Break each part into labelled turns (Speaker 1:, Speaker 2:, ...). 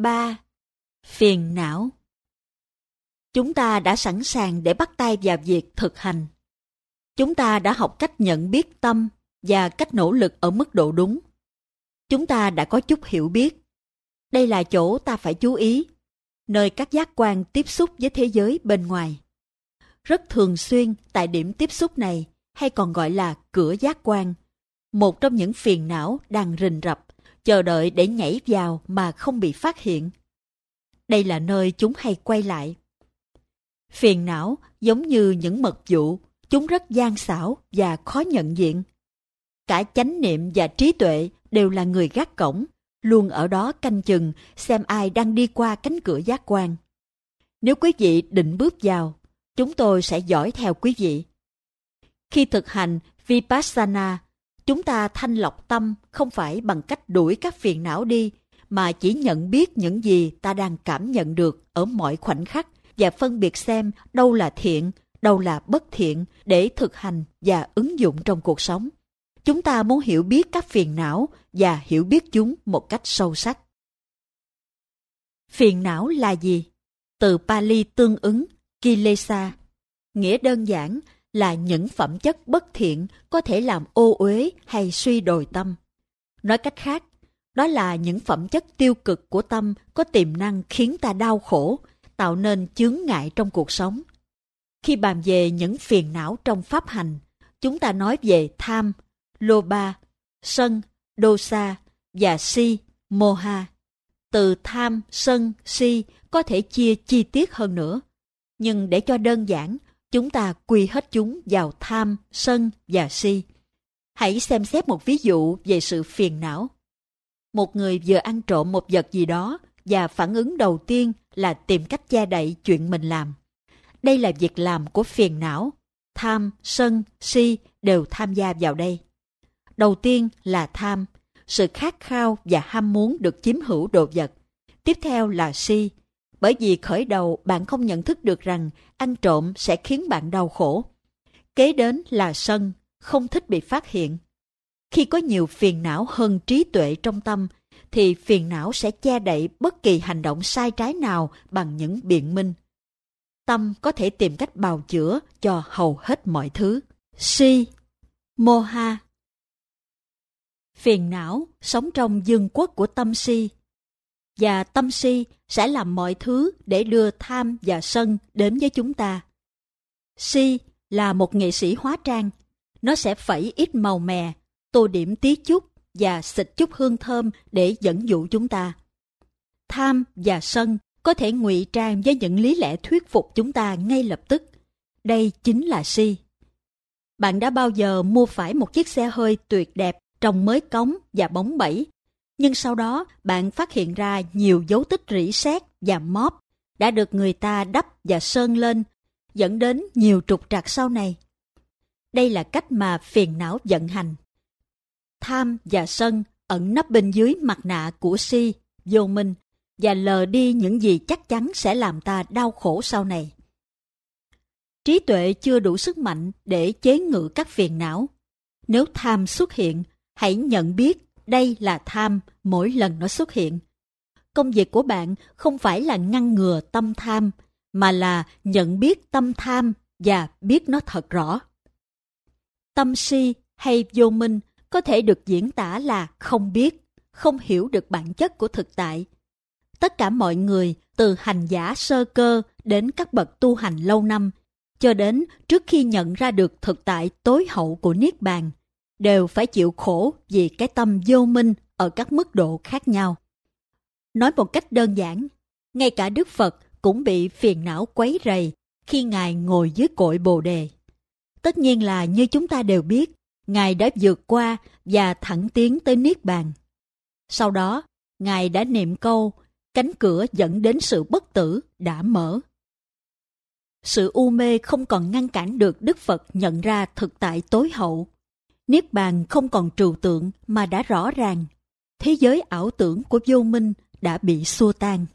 Speaker 1: 3. Phiền não. Chúng ta đã sẵn sàng để bắt tay vào việc thực hành. Chúng ta đã học cách nhận biết tâm và cách nỗ lực ở mức độ đúng. Chúng ta đã có chút hiểu biết. Đây là chỗ ta phải chú ý, nơi các giác quan tiếp xúc với thế giới bên ngoài. Rất thường xuyên tại điểm tiếp xúc này, hay còn gọi là cửa giác quan, một trong những phiền não đang rình rập, chờ đợi để nhảy vào mà không bị phát hiện. Đây là nơi chúng hay quay lại. Phiền não giống như những mật vụ, chúng rất gian xảo và khó nhận diện. Cả chánh niệm và trí tuệ đều là người gác cổng, luôn ở đó canh chừng xem ai đang đi qua cánh cửa giác quan. Nếu quý vị định bước vào, chúng tôi sẽ dõi theo quý vị. Khi thực hành Vipassana, chúng ta thanh lọc tâm không phải bằng cách đuổi các phiền não đi, mà chỉ nhận biết những gì ta đang cảm nhận được ở mọi khoảnh khắc và phân biệt xem đâu là thiện, đâu là bất thiện để thực hành và ứng dụng trong cuộc sống. Chúng ta muốn hiểu biết các phiền não và hiểu biết chúng một cách sâu sắc. Phiền não là gì? Từ Pali tương ứng Kilesa, nghĩa đơn giản là những phẩm chất bất thiện có thể làm ô uế hay suy đồi tâm. Nói cách khác, đó là những phẩm chất tiêu cực của tâm có tiềm năng khiến ta đau khổ, tạo nên chướng ngại trong cuộc sống. Khi bàn về những phiền não trong pháp hành, chúng ta nói về tham, lobha, sân, dosa và si, moha. Từ tham, sân, si có thể chia chi tiết hơn nữa. Nhưng để cho đơn giản, chúng ta quy hết chúng vào tham, sân và si. Hãy xem xét một ví dụ về sự phiền não. Một người vừa ăn trộm một vật gì đó và phản ứng đầu tiên là tìm cách che đậy chuyện mình làm. Đây là việc làm của phiền não. Tham, sân, si đều tham gia vào đây. Đầu tiên là tham, sự khát khao và ham muốn được chiếm hữu đồ vật. Tiếp theo là si, bởi vì khởi đầu bạn không nhận thức được rằng ăn trộm sẽ khiến bạn đau khổ. Kế đến là sân, không thích bị phát hiện. Khi có nhiều phiền não hơn trí tuệ trong tâm, thì phiền não sẽ che đậy bất kỳ hành động sai trái nào bằng những biện minh. Tâm có thể tìm cách bào chữa cho hầu hết mọi thứ. Si, moha. Phiền não sống trong vương quốc của tâm si. Và tâm si sẽ làm mọi thứ để đưa tham và sân đến với chúng ta. Si là một nghệ sĩ hóa trang. Nó sẽ phẩy ít màu mè, tô điểm tí chút và xịt chút hương thơm để dẫn dụ chúng ta. Tham và sân có thể ngụy trang với những lý lẽ thuyết phục chúng ta ngay lập tức. Đây chính là si. Bạn đã bao giờ mua phải một chiếc xe hơi tuyệt đẹp, trông mới cống và bóng bẩy, nhưng sau đó bạn phát hiện ra nhiều dấu tích rỉ sét và móp đã được người ta đắp và sơn lên, dẫn đến nhiều trục trặc sau này. Đây là cách mà phiền não vận hành. Tham và sân ẩn nấp bên dưới mặt nạ của si, vô minh, và lờ đi những gì chắc chắn sẽ làm ta đau khổ sau này. Trí tuệ chưa đủ sức mạnh để chế ngự các phiền não. Nếu tham xuất hiện, hãy nhận biết đây là tham mỗi lần nó xuất hiện. Công việc của bạn không phải là ngăn ngừa tâm tham, mà là nhận biết tâm tham và biết nó thật rõ. Tâm si hay vô minh có thể được diễn tả là không biết, không hiểu được bản chất của thực tại. Tất cả mọi người, từ hành giả sơ cơ đến các bậc tu hành lâu năm, cho đến trước khi nhận ra được thực tại tối hậu của Niết Bàn, đều phải chịu khổ vì cái tâm vô minh ở các mức độ khác nhau. Nói một cách đơn giản, ngay cả Đức Phật cũng bị phiền não quấy rầy khi Ngài ngồi dưới cội Bồ Đề. Tất nhiên là như chúng ta đều biết, Ngài đã vượt qua và thẳng tiến tới Niết Bàn. Sau đó, Ngài đã niệm câu, cánh cửa dẫn đến sự bất tử đã mở. Sự u mê không còn ngăn cản được Đức Phật nhận ra thực tại tối hậu. Niết Bàn không còn trừu tượng mà đã rõ ràng. Thế giới ảo tưởng của vô minh đã bị xua tan.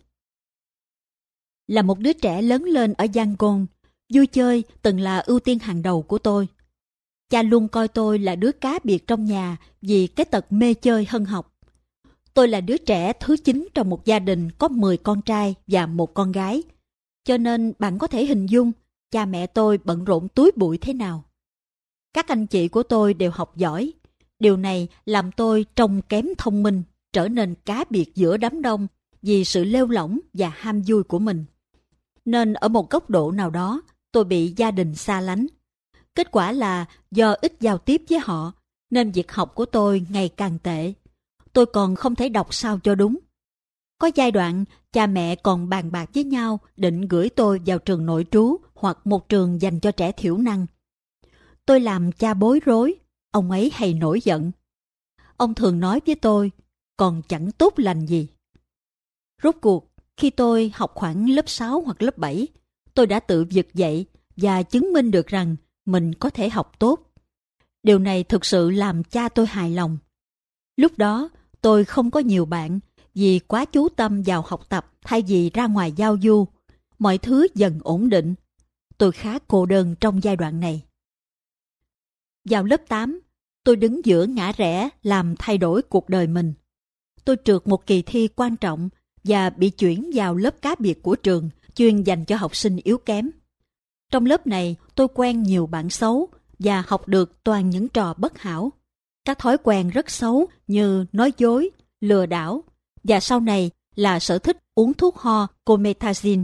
Speaker 1: Là một đứa trẻ lớn lên ở Yangon, vui chơi từng là ưu tiên hàng đầu của tôi. Cha luôn coi tôi là đứa cá biệt trong nhà vì cái tật mê chơi hơn học. Tôi là đứa trẻ thứ 9 trong một gia đình có 10 con trai và một con gái. Cho nên bạn có thể hình dung cha mẹ tôi bận rộn túi bụi thế nào. Các anh chị của tôi đều học giỏi. Điều này làm tôi trông kém thông minh, trở nên cá biệt giữa đám đông vì sự lêu lỏng và ham vui của mình. Nên ở một góc độ nào đó, tôi bị gia đình xa lánh. Kết quả là do ít giao tiếp với họ, nên việc học của tôi ngày càng tệ. Tôi còn không thể đọc sao cho đúng. Có giai đoạn, cha mẹ còn bàn bạc với nhau định gửi tôi vào trường nội trú hoặc một trường dành cho trẻ thiểu năng. Tôi làm cha bối rối, ông ấy hay nổi giận. Ông thường nói với tôi, còn chẳng tốt lành gì. Rốt cuộc, khi tôi học khoảng lớp 6 hoặc lớp 7, tôi đã tự vực dậy và chứng minh được rằng mình có thể học tốt. Điều này thực sự làm cha tôi hài lòng. Lúc đó, tôi không có nhiều bạn vì quá chú tâm vào học tập thay vì ra ngoài giao du. Mọi thứ dần ổn định. Tôi khá cô đơn trong giai đoạn này. Vào lớp 8, tôi đứng giữa ngã rẽ làm thay đổi cuộc đời mình. Tôi trượt một kỳ thi quan trọng và bị chuyển vào lớp cá biệt của trường chuyên dành cho học sinh yếu kém. Trong lớp này, tôi quen nhiều bạn xấu và học được toàn những trò bất hảo. Các thói quen rất xấu như nói dối, lừa đảo và sau này là sở thích uống thuốc ho Comethazine.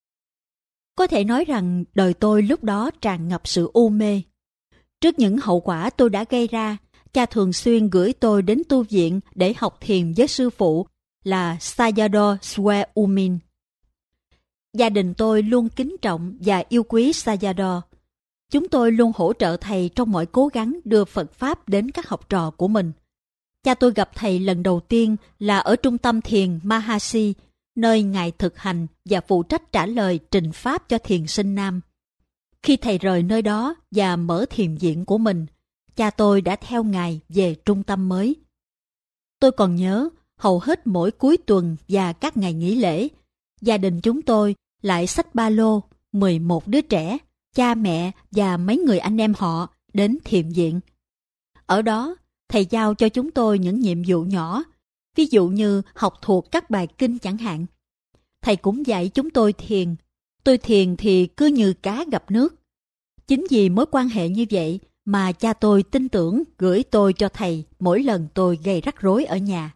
Speaker 1: Có thể nói rằng đời tôi lúc đó tràn ngập sự u mê. Trước những hậu quả tôi đã gây ra, cha thường xuyên gửi tôi đến tu viện để học thiền với sư phụ là Sayadaw Sweumin. Gia đình tôi luôn kính trọng và yêu quý Sayadaw. Chúng tôi luôn hỗ trợ thầy trong mọi cố gắng đưa Phật Pháp đến các học trò của mình. Cha tôi gặp thầy lần đầu tiên là ở trung tâm thiền Mahasi, nơi ngài thực hành và phụ trách trả lời trình Pháp cho thiền sinh nam. Khi thầy rời nơi đó và mở thiền viện của mình, cha tôi đã theo ngài về trung tâm mới. Tôi còn nhớ, hầu hết mỗi cuối tuần và các ngày nghỉ lễ, gia đình chúng tôi lại xách ba lô, 11 đứa trẻ, cha mẹ và mấy người anh em họ đến thiền viện. Ở đó, thầy giao cho chúng tôi những nhiệm vụ nhỏ, ví dụ như học thuộc các bài kinh chẳng hạn. Thầy cũng dạy chúng tôi thiền. Tôi thiền thì cứ như cá gặp nước. Chính vì mối quan hệ như vậy mà cha tôi tin tưởng gửi tôi cho thầy mỗi lần tôi gây rắc rối ở nhà.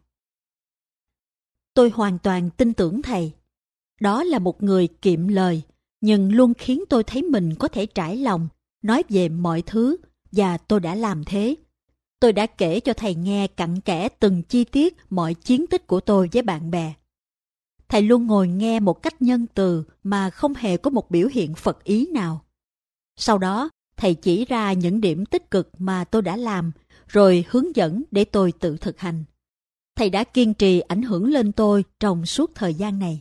Speaker 1: Tôi hoàn toàn tin tưởng thầy. Đó là một người kiệm lời, nhưng luôn khiến tôi thấy mình có thể trải lòng, nói về mọi thứ, và tôi đã làm thế. Tôi đã kể cho thầy nghe cặn kẽ từng chi tiết mọi chiến tích của tôi với bạn bè. Thầy luôn ngồi nghe một cách nhân từ mà không hề có một biểu hiện Phật ý nào. Sau đó, thầy chỉ ra những điểm tích cực mà tôi đã làm, rồi hướng dẫn để tôi tự thực hành. Thầy đã kiên trì ảnh hưởng lên tôi trong suốt thời gian này.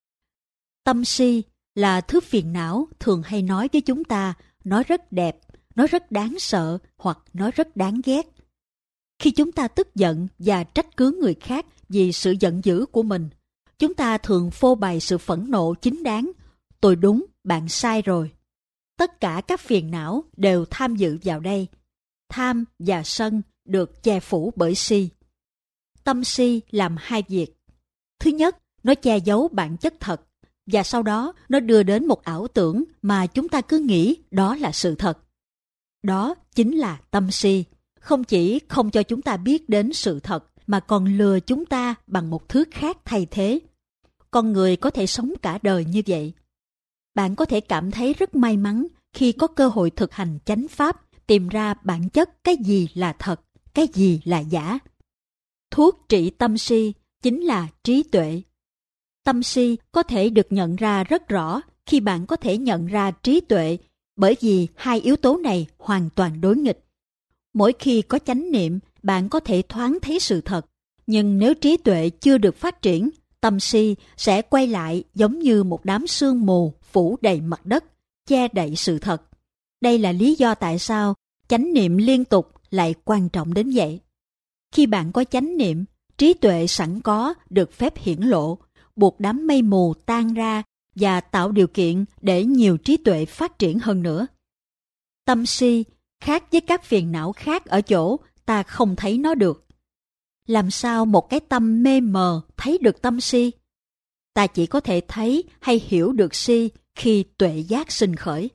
Speaker 1: Tâm si là thứ phiền não thường hay nói với chúng ta, nói rất đẹp, nói rất đáng sợ hoặc nói rất đáng ghét. Khi chúng ta tức giận và trách cứ người khác vì sự giận dữ của mình, chúng ta thường phô bày sự phẫn nộ chính đáng. Tôi đúng, bạn sai rồi. Tất cả các phiền não đều tham dự vào đây. Tham và sân được che phủ bởi si. Tâm si làm hai việc. Thứ nhất, nó che giấu bản chất thật, và sau đó nó đưa đến một ảo tưởng mà chúng ta cứ nghĩ đó là sự thật. Đó chính là tâm si. Không chỉ không cho chúng ta biết đến sự thật, mà còn lừa chúng ta bằng một thứ khác thay thế. Con người có thể sống cả đời như vậy. Bạn có thể cảm thấy rất may mắn khi có cơ hội thực hành chánh pháp, tìm ra bản chất cái gì là thật, cái gì là giả. Thuốc trị tâm si chính là trí tuệ. Tâm si có thể được nhận ra rất rõ khi bạn có thể nhận ra trí tuệ, bởi vì hai yếu tố này hoàn toàn đối nghịch. Mỗi khi có chánh niệm, bạn có thể thoáng thấy sự thật, nhưng nếu trí tuệ chưa được phát triển, tâm si sẽ quay lại giống như một đám sương mù phủ đầy mặt đất, che đậy sự thật. Đây là lý do tại sao chánh niệm liên tục lại quan trọng đến vậy. Khi bạn có chánh niệm, trí tuệ sẵn có được phép hiển lộ, buộc đám mây mù tan ra và tạo điều kiện để nhiều trí tuệ phát triển hơn nữa. Tâm si khác với các phiền não khác ở chỗ ta không thấy nó được. làm sao một cái tâm mê mờ thấy được tâm si? Ta chỉ có thể thấy hay hiểu được si khi tuệ giác sinh khởi.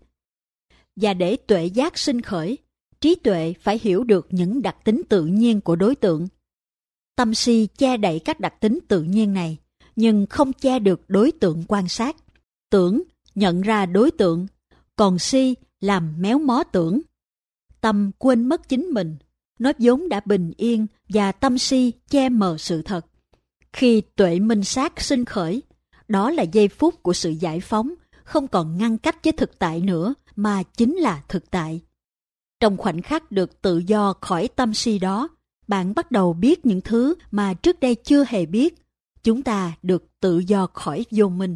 Speaker 1: Và để tuệ giác sinh khởi, trí tuệ phải hiểu được những đặc tính tự nhiên của đối tượng. Tâm si che đậy các đặc tính tự nhiên này, nhưng không che được đối tượng quan sát. Tưởng nhận ra đối tượng, còn si làm méo mó tưởng. Tâm quên mất chính mình, nó vốn đã bình yên và tâm si che mờ sự thật. Khi tuệ minh sát sinh khởi, đó là giây phút của sự giải phóng, không còn ngăn cách với thực tại nữa mà chính là thực tại. Trong khoảnh khắc được tự do khỏi tâm si đó, bạn bắt đầu biết những thứ mà trước đây chưa hề biết. Chúng ta được tự do khỏi vô minh.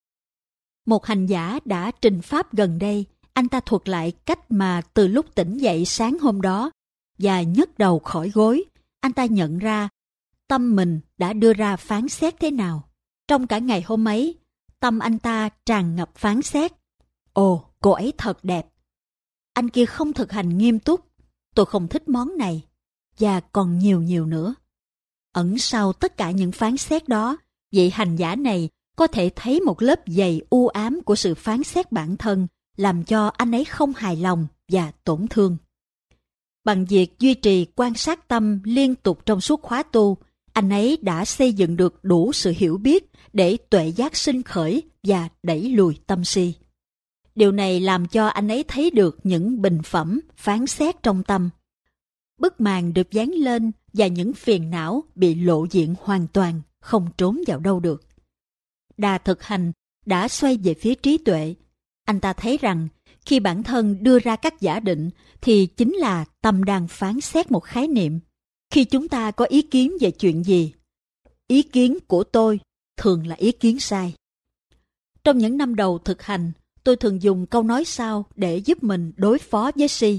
Speaker 1: Một hành giả đã trình pháp gần đây, anh ta thuật lại cách mà từ lúc tỉnh dậy sáng hôm đó và nhấc đầu khỏi gối, anh ta nhận ra tâm mình đã đưa ra phán xét thế nào. Trong cả ngày hôm ấy, tâm anh ta tràn ngập phán xét. Ồ, cô ấy thật đẹp. Anh kia không thực hành nghiêm túc. Tôi không thích món này. Và còn nhiều nữa. Ẩn sau tất cả những phán xét đó, vị hành giả này có thể thấy một lớp dày u ám của sự phán xét bản thân, làm cho anh ấy không hài lòng và tổn thương. Bằng việc duy trì quan sát tâm liên tục trong suốt khóa tu, anh ấy đã xây dựng được đủ sự hiểu biết để tuệ giác sinh khởi và đẩy lùi tâm si. Điều này làm cho anh ấy thấy được những bình phẩm, phán xét trong tâm. Bức màn được dán lên và những phiền não bị lộ diện hoàn toàn, không trốn vào đâu được. Đà thực hành đã xoay về phía trí tuệ. Anh ta thấy rằng khi bản thân đưa ra các giả định thì chính là tâm đang phán xét một khái niệm. Khi chúng ta có ý kiến về chuyện gì, ý kiến của tôi thường là ý kiến sai. Trong những năm đầu thực hành, tôi thường dùng câu nói sau để giúp mình đối phó với si.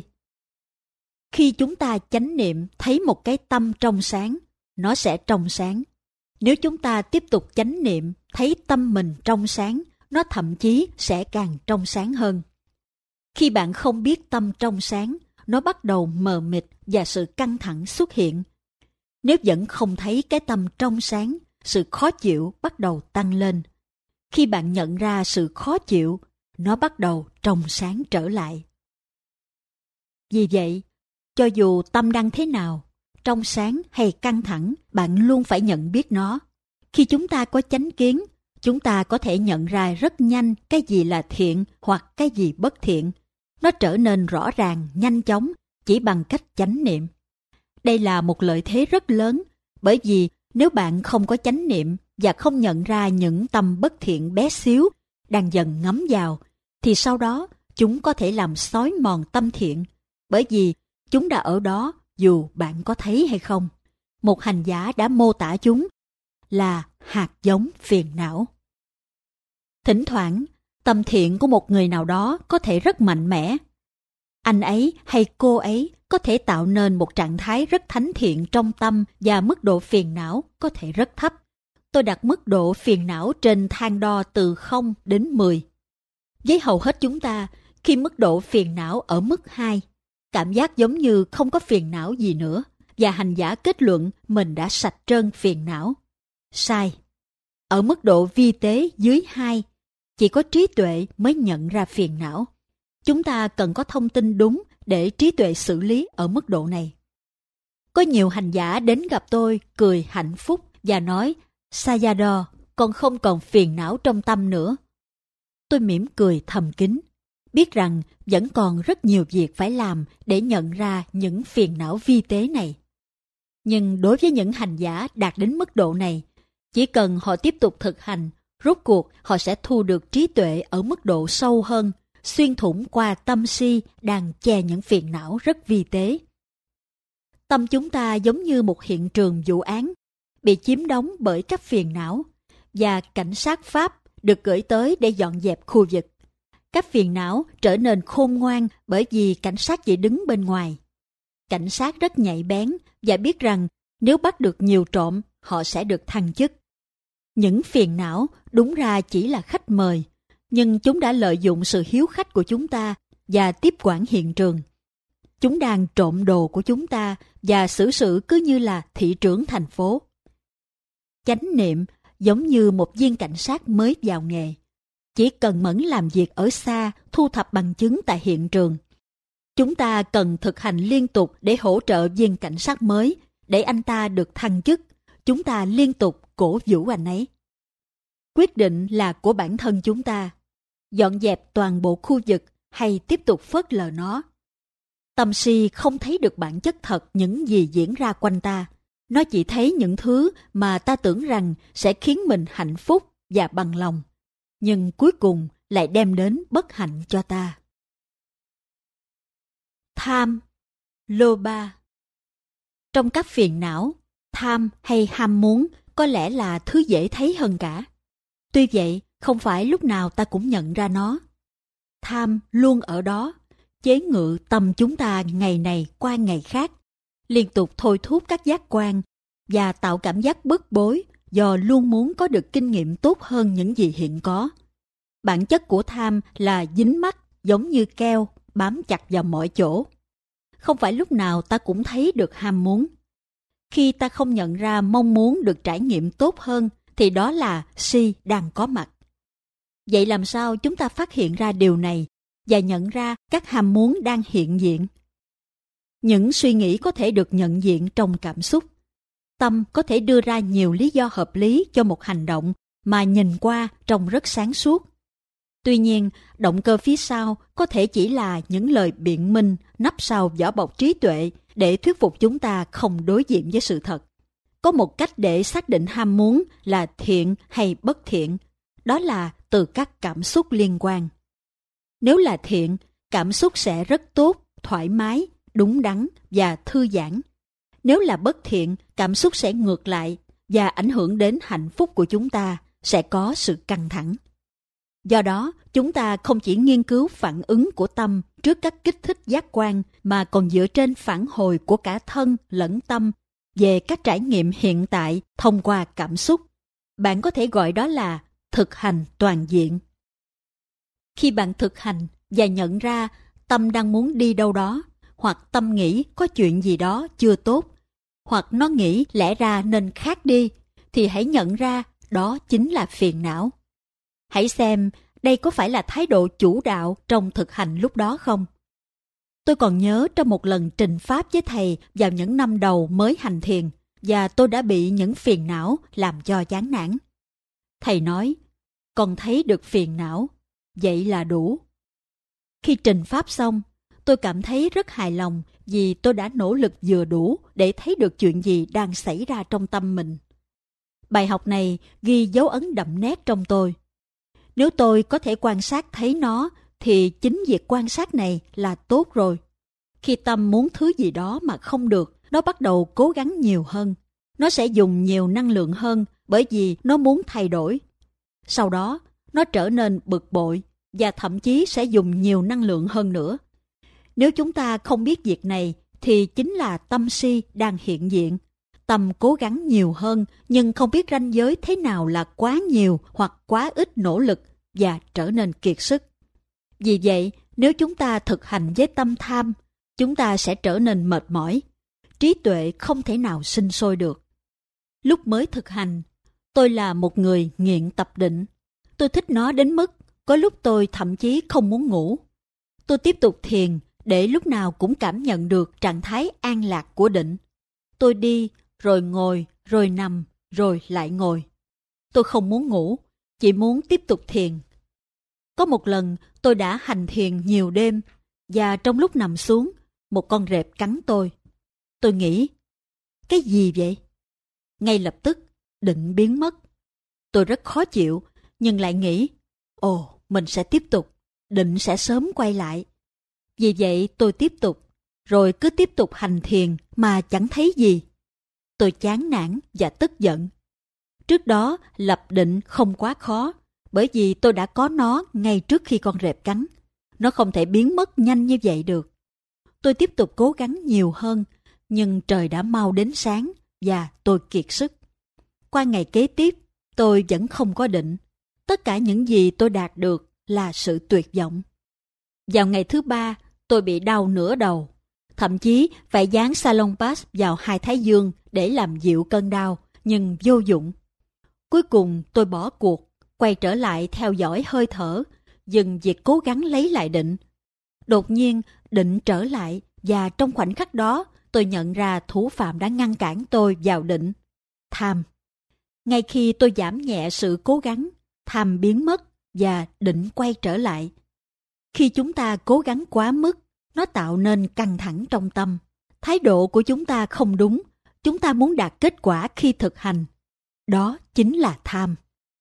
Speaker 1: Khi chúng ta chánh niệm thấy một cái tâm trong sáng, nó sẽ trong sáng. Nếu chúng ta tiếp tục chánh niệm thấy tâm mình trong sáng, nó thậm chí sẽ càng trong sáng hơn. Khi bạn không biết tâm trong sáng, nó bắt đầu mờ mịt và sự căng thẳng xuất hiện. Nếu vẫn không thấy cái tâm trong sáng, sự khó chịu bắt đầu tăng lên. Khi bạn nhận ra sự khó chịu, nó bắt đầu trong sáng trở lại. Vì vậy, cho dù tâm đang thế nào, trong sáng hay căng thẳng, bạn luôn phải nhận biết nó. Khi chúng ta có chánh kiến, chúng ta có thể nhận ra rất nhanh cái gì là thiện hoặc cái gì bất thiện. Nó trở nên rõ ràng, nhanh chóng, chỉ bằng cách chánh niệm. Đây là một lợi thế rất lớn, bởi vì nếu bạn không có chánh niệm và không nhận ra những tâm bất thiện bé xíu đang dần ngấm vào, thì sau đó chúng có thể làm xói mòn tâm thiện, bởi vì chúng đã ở đó dù bạn có thấy hay không. Một hành giả đã mô tả chúng là hạt giống phiền não. Thỉnh thoảng, tâm thiện của một người nào đó có thể rất mạnh mẽ. Anh ấy hay cô ấy có thể tạo nên một trạng thái rất thánh thiện trong tâm và mức độ phiền não có thể rất thấp. Tôi đặt mức độ phiền não trên thang đo từ 0 đến 10. Với hầu hết chúng ta, khi mức độ phiền não ở mức 2, cảm giác giống như không có phiền não gì nữa, và hành giả kết luận mình đã sạch trơn phiền não. Sai. Ở mức độ vi tế dưới 2, chỉ có trí tuệ mới nhận ra phiền não. Chúng ta cần có thông tin đúng để trí tuệ xử lý ở mức độ này. Có nhiều hành giả đến gặp tôi cười hạnh phúc và nói, Sayadaw, con không còn phiền não trong tâm nữa. Tôi mỉm cười thầm kín, biết rằng vẫn còn rất nhiều việc phải làm để nhận ra những phiền não vi tế này. Nhưng đối với những hành giả đạt đến mức độ này, chỉ cần họ tiếp tục thực hành, rốt cuộc họ sẽ thu được trí tuệ ở mức độ sâu hơn, xuyên thủng qua tâm si đang che những phiền não rất vi tế. Tâm chúng ta giống như một hiện trường vụ án, bị chiếm đóng bởi các phiền não, và cảnh sát Pháp được gửi tới để dọn dẹp khu vực. Các phiền não trở nên khôn ngoan bởi vì cảnh sát chỉ đứng bên ngoài. Cảnh sát rất nhạy bén và biết rằng nếu bắt được nhiều trộm, họ sẽ được thăng chức. Những phiền não đúng ra chỉ là khách mời, nhưng chúng đã lợi dụng sự hiếu khách của chúng ta và tiếp quản hiện trường. chúng đang trộm đồ của chúng ta và xử sự cứ như là thị trưởng thành phố. Chánh niệm giống như một viên cảnh sát mới vào nghề. Chỉ cần mẫn làm việc ở xa, thu thập bằng chứng tại hiện trường. Chúng ta cần thực hành liên tục để hỗ trợ viên cảnh sát mới, để anh ta được thăng chức. Chúng ta liên tục cổ vũ anh ấy. Quyết định là của bản thân chúng ta. Dọn dẹp toàn bộ khu vực hay tiếp tục phớt lờ nó. Tâm si không thấy được bản chất thật những gì diễn ra quanh ta. Nó chỉ thấy những thứ mà ta tưởng rằng sẽ khiến mình hạnh phúc và bằng lòng, nhưng cuối cùng lại đem đến bất hạnh cho ta. Tham, Lobha. Trong các phiền não, tham hay ham muốn có lẽ là thứ dễ thấy hơn cả. Tuy vậy, không phải lúc nào ta cũng nhận ra nó. Tham luôn ở đó, chế ngự tâm chúng ta ngày này qua ngày khác, liên tục thôi thúc các giác quan và tạo cảm giác bức bối do luôn muốn có được kinh nghiệm tốt hơn những gì hiện có. Bản chất của tham là dính mắc giống như keo, bám chặt vào mọi chỗ. Không phải lúc nào ta cũng thấy được ham muốn. Khi ta không nhận ra mong muốn được trải nghiệm tốt hơn, thì đó là si đang có mặt. Vậy làm sao chúng ta phát hiện ra điều này và nhận ra các ham muốn đang hiện diện? Những suy nghĩ có thể được nhận diện trong cảm xúc. Tâm có thể đưa ra nhiều lý do hợp lý cho một hành động mà nhìn qua trông rất sáng suốt. Tuy nhiên, động cơ phía sau có thể chỉ là những lời biện minh nấp sau vỏ bọc trí tuệ để thuyết phục chúng ta không đối diện với sự thật. Có một cách để xác định ham muốn là thiện hay bất thiện, đó là từ các cảm xúc liên quan. Nếu là thiện, cảm xúc sẽ rất tốt, thoải mái, đúng đắn và thư giãn. Nếu là bất thiện, cảm xúc sẽ ngược lại và ảnh hưởng đến hạnh phúc của chúng ta, sẽ có sự căng thẳng. Do đó, chúng ta không chỉ nghiên cứu phản ứng của tâm trước các kích thích giác quan mà còn dựa trên phản hồi của cả thân lẫn tâm về các trải nghiệm hiện tại thông qua cảm xúc. Bạn có thể gọi đó là thực hành toàn diện. Khi bạn thực hành và nhận ra tâm đang muốn đi đâu đó, hoặc tâm nghĩ có chuyện gì đó chưa tốt, hoặc nó nghĩ lẽ ra nên khác đi, thì hãy nhận ra đó chính là phiền não. Hãy xem đây có phải là thái độ chủ đạo trong thực hành lúc đó không? Tôi còn nhớ trong một lần trình pháp với thầy vào những năm đầu mới hành thiền, và tôi đã bị những phiền não làm cho chán nản. Thầy nói, con thấy được phiền não, vậy là đủ. Khi trình pháp xong, tôi cảm thấy rất hài lòng vì tôi đã nỗ lực vừa đủ để thấy được chuyện gì đang xảy ra trong tâm mình. Bài học này ghi dấu ấn đậm nét trong tôi. Nếu tôi có thể quan sát thấy nó, thì chính việc quan sát này là tốt rồi. Khi tâm muốn thứ gì đó mà không được, nó bắt đầu cố gắng nhiều hơn. Nó sẽ dùng nhiều năng lượng hơn bởi vì nó muốn thay đổi. Sau đó, nó trở nên bực bội và thậm chí sẽ dùng nhiều năng lượng hơn nữa. Nếu chúng ta không biết việc này, thì chính là tâm si đang hiện diện. Tâm cố gắng nhiều hơn nhưng không biết ranh giới thế nào là quá nhiều hoặc quá ít nỗ lực và trở nên kiệt sức. Vì vậy, nếu chúng ta thực hành với tâm tham, chúng ta sẽ trở nên mệt mỏi. Trí tuệ không thể nào sinh sôi được. Lúc mới thực hành, tôi là một người nghiện tập định. Tôi thích nó đến mức có lúc tôi thậm chí không muốn ngủ. Tôi tiếp tục thiền để lúc nào cũng cảm nhận được trạng thái an lạc của định. Tôi đi, rồi ngồi, rồi nằm, rồi lại ngồi. Tôi không muốn ngủ, chỉ muốn tiếp tục thiền. Có một lần tôi đã hành thiền nhiều đêm, và trong lúc nằm xuống, một con rệp cắn tôi. Tôi nghĩ, cái gì vậy? Ngay lập tức, định biến mất. Tôi rất khó chịu, nhưng lại nghĩ, mình sẽ tiếp tục, định sẽ sớm quay lại. Vì vậy tôi tiếp tục, rồi cứ tiếp tục hành thiền mà chẳng thấy gì. Tôi chán nản và tức giận. Trước đó lập định không quá khó, bởi vì tôi đã có nó ngay trước khi con rệp cắn. Nó không thể biến mất nhanh như vậy được. Tôi tiếp tục cố gắng nhiều hơn, nhưng trời đã mau đến sáng và tôi kiệt sức. Qua ngày kế tiếp, tôi vẫn không có định. Tất cả những gì tôi đạt được là sự tuyệt vọng. Vào ngày thứ 3, tôi bị đau nửa đầu. thậm chí phải dán Salon Pass vào hai thái dương để làm dịu cơn đau, nhưng vô dụng. Cuối cùng tôi bỏ cuộc, quay trở lại theo dõi hơi thở, dừng việc cố gắng lấy lại định. Đột nhiên, định trở lại và trong khoảnh khắc đó, tôi nhận ra thủ phạm đã ngăn cản tôi vào định. Tham. Ngay khi tôi giảm nhẹ sự cố gắng, tham biến mất và định quay trở lại. Khi chúng ta cố gắng quá mức, nó tạo nên căng thẳng trong tâm. Thái độ của chúng ta không đúng, chúng ta muốn đạt kết quả khi thực hành. Đó chính là tham.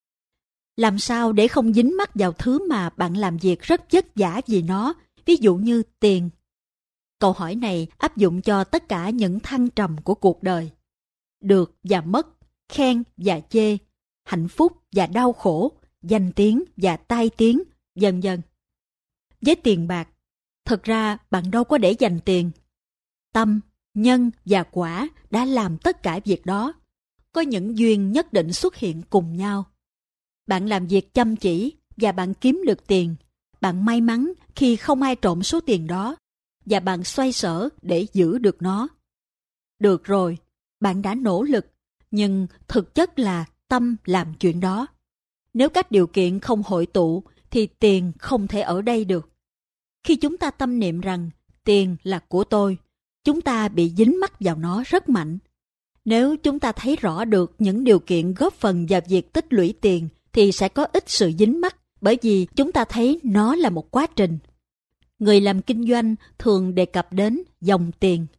Speaker 1: Làm sao để không dính mắc vào thứ mà bạn làm việc rất vất vả vì nó, ví dụ như tiền? Câu hỏi này áp dụng cho tất cả những thăng trầm của cuộc đời. Được và mất, khen và chê, hạnh phúc và đau khổ, danh tiếng và tai tiếng, vân vân. Với tiền bạc, thực ra bạn đâu có để dành tiền. Tâm, nhân và quả đã làm tất cả việc đó. Có những duyên nhất định xuất hiện cùng nhau. Bạn làm việc chăm chỉ và bạn kiếm được tiền. Bạn may mắn khi không ai trộm số tiền đó và bạn xoay sở để giữ được nó. Được rồi, bạn đã nỗ lực, nhưng thực chất là tâm làm chuyện đó. Nếu các điều kiện không hội tụ thì tiền không thể ở đây được. Khi chúng ta tâm niệm rằng tiền là của tôi, chúng ta bị dính mắc vào nó rất mạnh. Nếu chúng ta thấy rõ được những điều kiện góp phần vào việc tích lũy tiền thì sẽ có ít sự dính mắc, bởi vì chúng ta thấy nó là một quá trình. Người làm kinh doanh thường đề cập đến dòng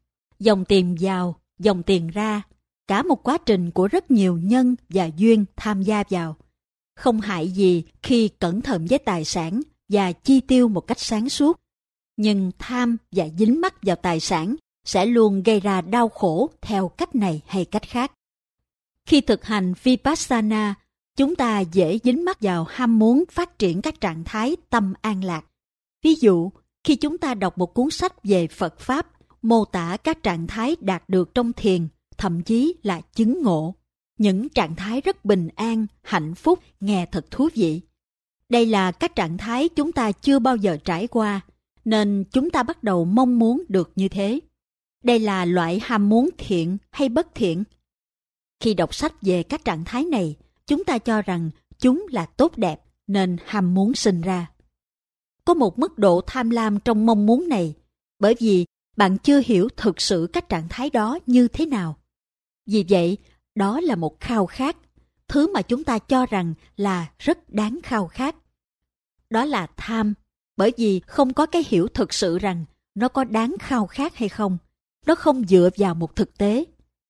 Speaker 1: tiền vào, dòng tiền ra, cả một quá trình của rất nhiều nhân và duyên tham gia vào. Không hại gì khi cẩn thận với tài sản và chi tiêu một cách sáng suốt. Nhưng tham và dính mắc vào tài sản sẽ luôn gây ra đau khổ theo cách này hay cách khác. Khi thực hành Vipassana, chúng ta dễ dính mắc vào ham muốn phát triển các trạng thái tâm an lạc. Ví dụ, khi chúng ta đọc một cuốn sách về Phật Pháp, mô tả các trạng thái đạt được trong thiền, thậm chí là chứng ngộ. Những trạng thái rất bình an, hạnh phúc, nghe thật thú vị. Đây là các trạng thái chúng ta chưa bao giờ trải qua, nên chúng ta bắt đầu mong muốn được như thế. Đây là loại ham muốn thiện hay bất thiện? Khi đọc sách về các trạng thái này, chúng ta cho rằng chúng là tốt đẹp nên ham muốn sinh ra. Có một mức độ tham lam trong mong muốn này, bởi vì bạn chưa hiểu thực sự các trạng thái đó như thế nào. Vì vậy, đó là một khao khát, thứ mà chúng ta cho rằng là rất đáng khao khát. Đó là tham, bởi vì không có cái hiểu thực sự rằng nó có đáng khao khát hay không. Nó không dựa vào một thực tế.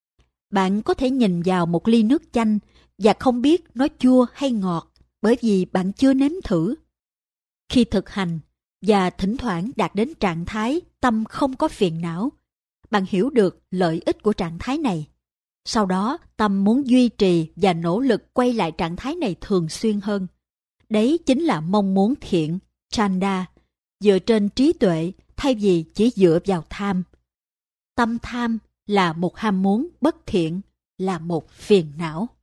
Speaker 1: Bạn có thể nhìn vào một ly nước chanh và không biết nó chua hay ngọt, bởi vì bạn chưa nếm thử. Khi thực hành và thỉnh thoảng đạt đến trạng thái tâm không có phiền não, bạn hiểu được lợi ích của trạng thái này. Sau đó, tâm muốn duy trì và nỗ lực quay lại trạng thái này thường xuyên hơn. Đấy chính là mong muốn thiện, chanda, dựa trên trí tuệ thay vì chỉ dựa vào tham. Tâm tham là một ham muốn bất thiện, là một phiền não.